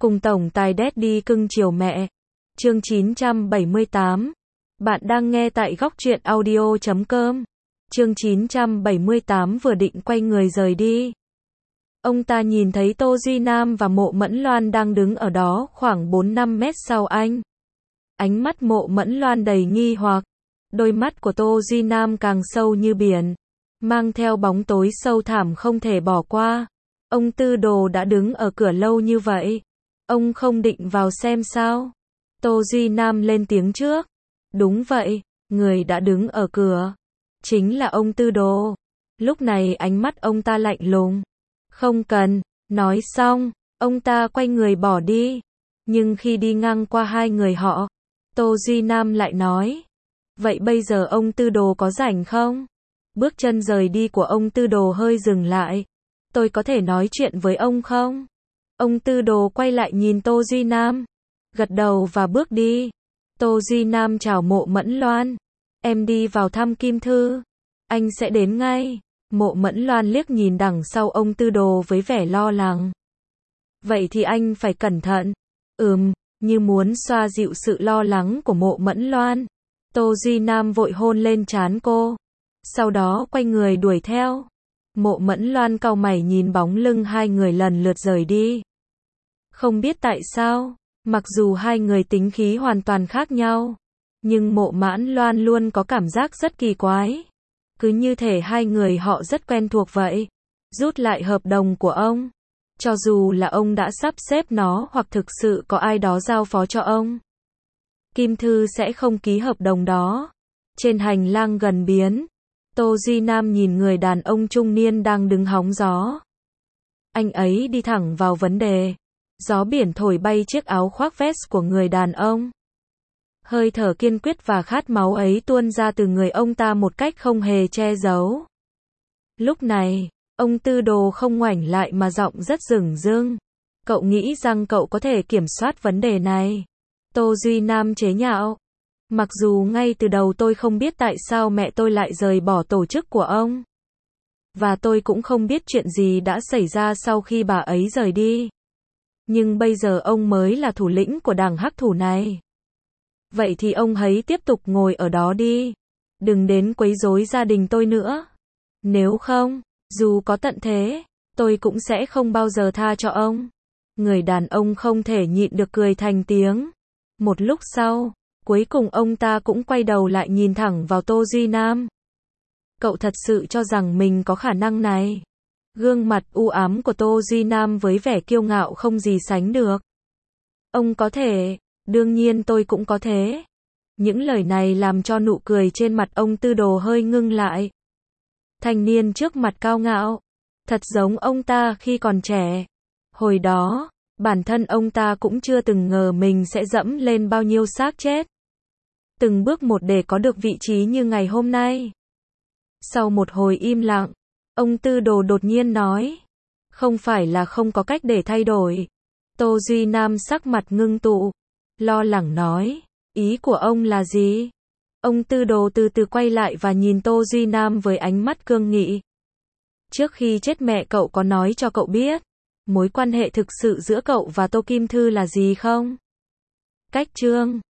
Cùng tổng tài Daddy cưng chiều mẹ. Chương 978. Bạn đang nghe tại góc truyện audio.com. Chương 978 vừa định quay người rời đi. Ông ta nhìn thấy Tô Duy Nam và Mộ Mẫn Loan đang đứng ở đó khoảng 4-5 mét sau anh. Ánh mắt Mộ Mẫn Loan đầy nghi hoặc. Đôi mắt của Tô Duy Nam càng sâu như biển, mang theo bóng tối sâu thẳm không thể bỏ qua. Ông Tư Đồ đã đứng ở cửa lâu như vậy. Ông không định vào xem sao? Tô Duy Nam lên tiếng trước. Đúng vậy, người đã đứng ở cửa. Chính là ông Tư Đồ. Lúc này ánh mắt ông ta lạnh lùng. Không cần, nói xong, ông ta quay người bỏ đi. Nhưng khi đi ngang qua hai người họ, Tô Duy Nam lại nói. Vậy bây giờ ông Tư Đồ có rảnh không? Bước chân rời đi của ông Tư Đồ hơi dừng lại. Tôi có thể nói chuyện với ông không? Ông Tư Đồ quay lại nhìn Tô Duy Nam, gật đầu và bước đi. Tô Duy Nam chào Mộ Mẫn Loan. Em đi vào thăm Kim Thư. Anh sẽ đến ngay. Mộ Mẫn Loan liếc nhìn đằng sau ông Tư Đồ với vẻ lo lắng. Vậy thì anh phải cẩn thận. Như muốn xoa dịu sự lo lắng của Mộ Mẫn Loan. Tô Duy Nam vội hôn lên trán cô. Sau đó quay người đuổi theo. Mộ Mẫn Loan cau mày nhìn bóng lưng hai người lần lượt rời đi. Không biết tại sao, mặc dù hai người tính khí hoàn toàn khác nhau, nhưng Mộ Mẫn Loan luôn có cảm giác rất kỳ quái. Cứ như thể hai người họ rất quen thuộc vậy. Rút lại hợp đồng của ông. Cho dù là ông đã sắp xếp nó hoặc thực sự có ai đó giao phó cho ông, Kim Thư sẽ không ký hợp đồng đó. Trên hành lang gần biến, Tô Duy Nam nhìn người đàn ông trung niên đang đứng hóng gió. Anh ấy đi thẳng vào vấn đề. Gió biển thổi bay chiếc áo khoác vest của người đàn ông. Hơi thở kiên quyết và khát máu ấy tuôn ra từ người ông ta một cách không hề che giấu. Lúc này, ông Tư Đồ không ngoảnh lại mà giọng rất dửng dưng. Cậu nghĩ rằng cậu có thể kiểm soát vấn đề này? Tô Duy Nam chế nhạo. Mặc dù ngay từ đầu tôi không biết tại sao mẹ tôi lại rời bỏ tổ chức của ông. Và tôi cũng không biết chuyện gì đã xảy ra sau khi bà ấy rời đi. Nhưng bây giờ ông mới là thủ lĩnh của đảng hắc thủ này. Vậy thì ông hãy tiếp tục ngồi ở đó đi. Đừng đến quấy rối gia đình tôi nữa. Nếu không, dù có tận thế, tôi cũng sẽ không bao giờ tha cho ông. Người đàn ông không thể nhịn được cười thành tiếng. Một lúc sau, cuối cùng ông ta cũng quay đầu lại nhìn thẳng vào Tô Duy Nam. Cậu thật sự cho rằng mình có khả năng này? Gương mặt u ám của Tô Duy Nam với vẻ kiêu ngạo không gì sánh được. Ông có thể, đương nhiên tôi cũng có thế. Những lời này làm cho nụ cười trên mặt ông Tư Đồ hơi ngưng lại. Thanh niên trước mặt cao ngạo, thật giống ông ta khi còn trẻ. Hồi đó, bản thân ông ta cũng chưa từng ngờ mình sẽ dẫm lên bao nhiêu xác chết. Từng bước một để có được vị trí như ngày hôm nay. Sau một hồi im lặng, ông Tư Đồ đột nhiên nói. Không phải là không có cách để thay đổi. Tô Duy Nam sắc mặt ngưng tụ, lo lắng nói. Ý của ông là gì? Ông Tư Đồ từ từ quay lại và nhìn Tô Duy Nam với ánh mắt cương nghị. Trước khi chết mẹ cậu có nói cho cậu biết mối quan hệ thực sự giữa cậu và Tô Kim Thư là gì không? Cách chương